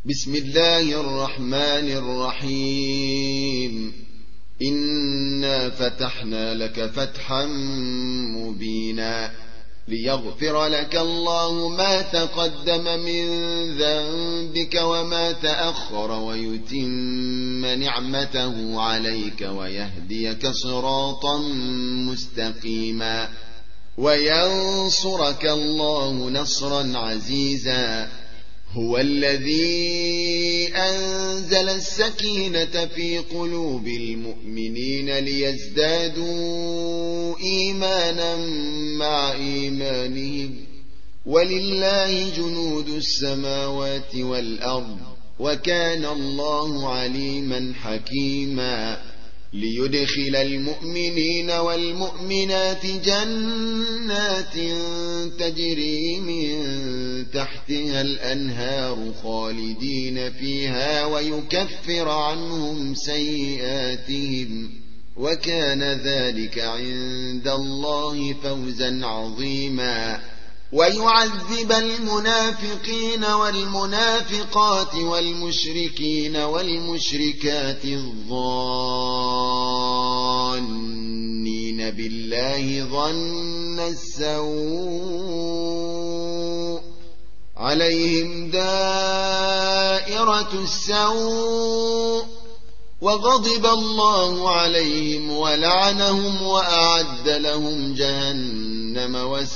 بسم الله الرحمن الرحيم. إنا فتحنا لك فتحا مبينا ليغفر لك الله ما تقدم من ذنبك وما تأخر ويتم نعمته عليك ويهديك صراطا مستقيما وينصرك الله نصرا عزيزا. هو الذي أنزل السكينة في قلوب المؤمنين ليزدادوا إيمانا مع إيمانهم ولله جنود السماوات والأرض وكان الله عليما حكيما. ليدخل المؤمنين والمؤمنات جنات تجري من تحتها الأنهار خالدين فيها ويكفر عنهم سيئاتهم وكان ذلك عند الله فوزا عظيما. ويعذب المنافقين والمنافقات والمشركين والمشركات الظانين بالله ظن السوء عليهم دائرة السوء وغضب الله عليهم ولعنهم وأعد لهم جهنم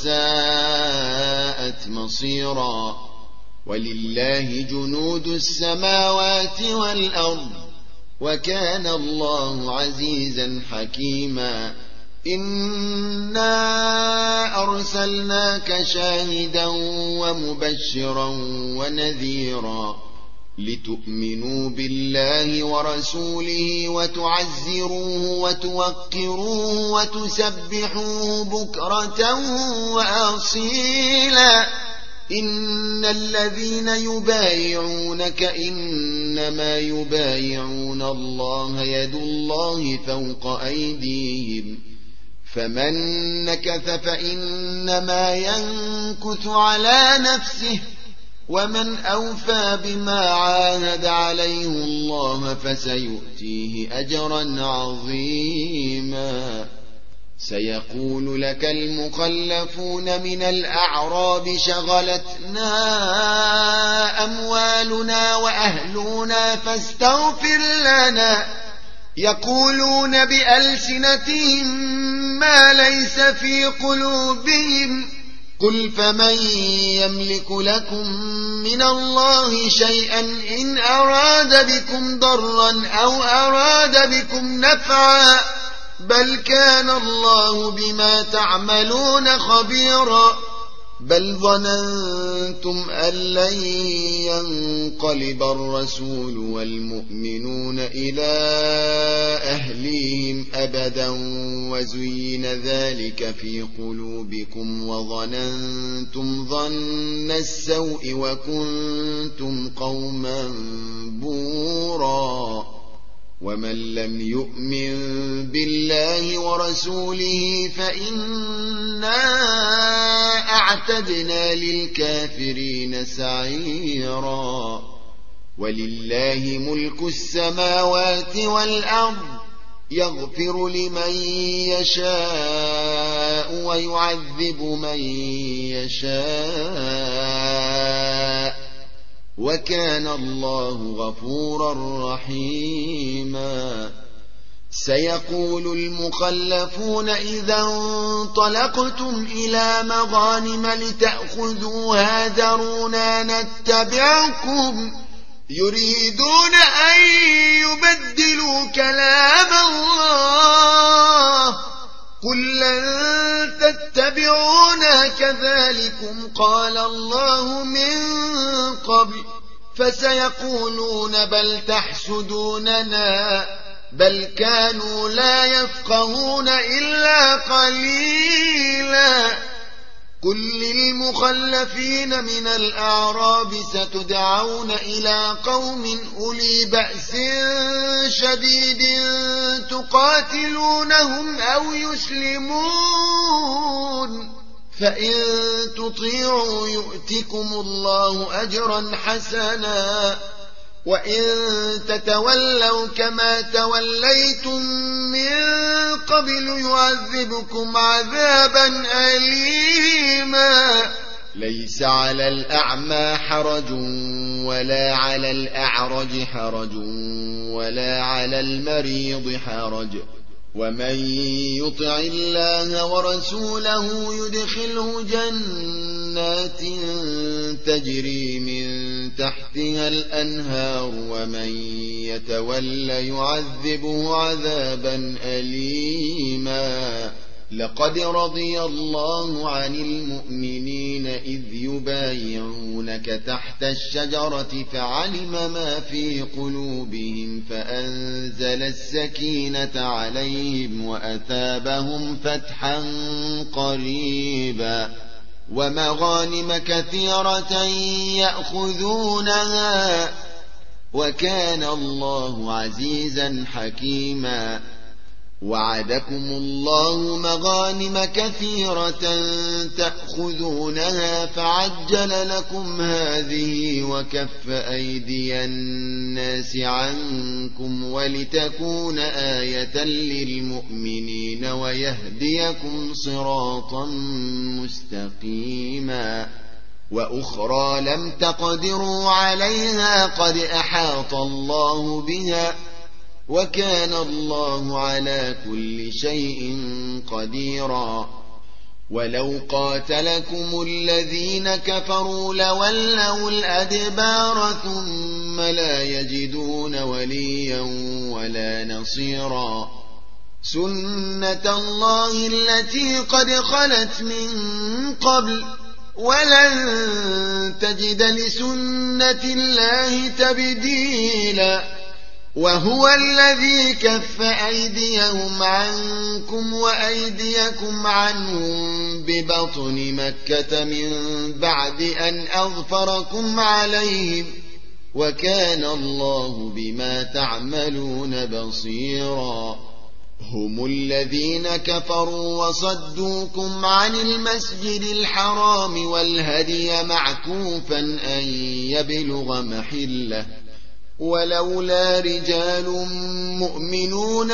وساءت مصيرا. ولله جنود السماوات والأرض وكان الله عزيزا حكيما. إنا أرسلناك شاهدا ومبشرا ونذيرا لتؤمنوا بالله ورسوله وتعزروه وتوقروه وتسبحوه بكرة وأصيلا. إن الذين يبايعونك إنما يبايعون الله يد الله فوق أيديهم فمن نكث فإنما ينكث على نفسه ومن أوفى بما عاهد عليه الله فسيؤتيه أجرا عظيما. سيقول لك المخلفون من الأعراب شغلتنا أموالنا وأهلنا فاستغفر لنا. يقولون بألسنتهم ما ليس في قلوبهم قل فمن يملك لكم من الله شيئا إن أراد بكم ضرا أو أراد بكم نفعا بل كان الله بما تعملون خبيرا. بل ظننتم أن لن ينقلب الرسول والمؤمنون إلى أهليهم أبدا وزين ذلك في قلوبكم وظننتم ظن السوء وكنتم قوما بورا. ومن لم يؤمن بالله ورسوله فإنا أعتدنا للكافرين سعيرا. ولله ملك السماوات والأرض يغفر لمن يشاء ويعذب من يشاء وكان الله غفورا رحيما. سيقول المخلفون إذا انطلقتم إلى مغانم لتأخذوها ذرونا نتبعكم يريدون أن يبدلوا كلام الله قل لن تتبعونا كذلكم قال الله من قبل فسيقولون بل تحسدوننا بل كانوا لا يفقهون إلا قليلا. قل للمخلفين من الأعراب ستدعون إلى قوم أولي بأس شديد تقاتلونهم أو يسلمون فإن تطيعوا يؤتكم الله أجرا حسنا وإن تتولوا كما توليتم من قبل يعذبكم عذابا أليما ليس على الأعمى حرج ولا على الأعرج حرج ولا على المريض حرج ومن يطع الله ورسوله يدخله جنات تجري من تحتها الأنهار ومن يتولى يعذبه عذابا أليما لقد رضي الله عن المؤمنين إذ يبايعونك تحت الشجرة فعلم ما في قلوبهم فأنزل السكينة عليهم وأثابهم فتحا قريبا ومغانم كثيرة يأخذونها وكان الله عزيزا حكيما وعدكم الله مغانم كثيرة تأخذونها فعجل لكم هذه وكف أيدي الناس عنكم ولتكون آية للمؤمنين ويهديكم صراطا مستقيما وأخرى لم تقدروا عليها قد أحاط الله بها وكان الله على كل شيء قديرا ولو قاتلكم الذين كفروا لولوا الأدبار ثم لا يجدون وليا ولا نصيرا سنة الله التي قد خلت من قبل ولن تجد لسنة الله تبديلا وهو الذي كف أيديهم عنكم وأيديكم عنهم ببطن مكة من بعد أن أظفركم عليهم وكان الله بما تعملون بصيرا هم الذين كفروا وصدوكم عن المسجد الحرام والهدي معكوفا أن يبلغ محله ولولا رجال مؤمنون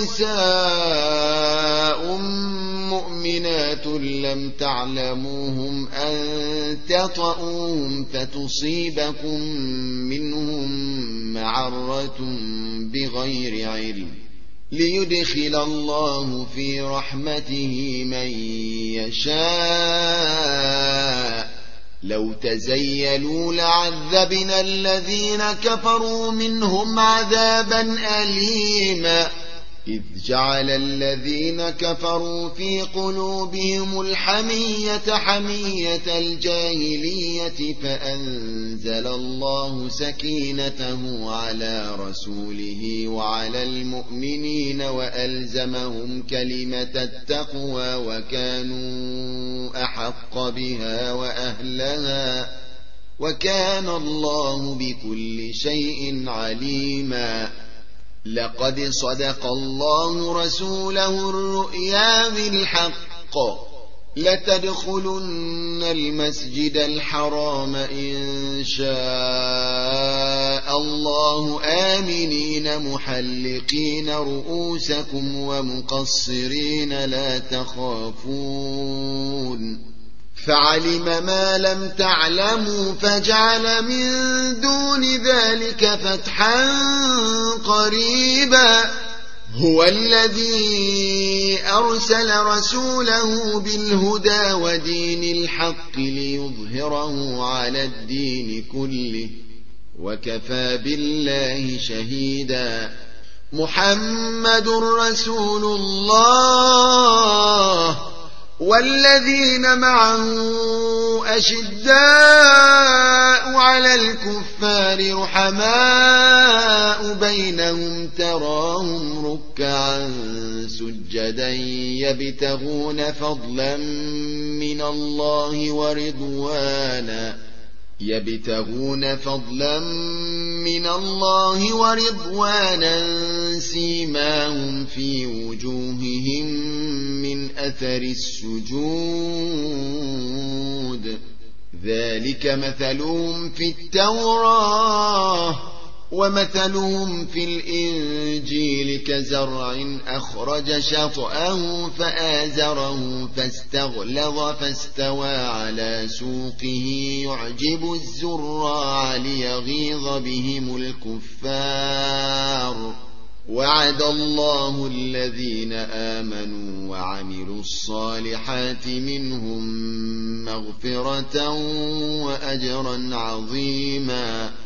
ونساء مؤمنات لم تعلموهم أن تطؤوهم فتصيبكم منهم معرة بغير علم ليدخل الله في رحمته من يشاء لو تزيلوا لعذبنا الذين كفروا منهم عذابا أليما إذ جعل الذين كفروا في قلوبهم الحمية حمية الجاهلية فأنزل الله سكينته على رسوله وعلى المؤمنين وألزمهم كلمة التقوى وكانوا أحق بها وأهلها وكان الله بكل شيء عليما لقد صدق الله رسوله الرؤيا بالحق لتدخلن المسجد الحرام إن شاء الله آمنين محلقين رؤوسكم ومقصرين لا تخافون فعلم ما لم تعلموا فجعل من دون ذلك فتحا قريبا هو الذي أرسل رسوله بالهدى ودين الحق ليظهره على الدين كله وكفى بالله شهيدا محمد رسول الله والذين معه أشداء على الكفار رحماء بينهم تراهم ركعا سجدا يبتغون فضلا من الله ورضوانا سيماهم في وجوههم من أثر السجود ذلك مثلهم في التوراة ومثلهم في الإنجيل كزرع أخرج شطأه فآزره فاستغلظ فاستوى على سوقه يعجب الزراع ليغيظ بهم الكفار. وعد الله الذين آمنوا وعملوا الصالحات منهم مغفرة وأجرا عظيما.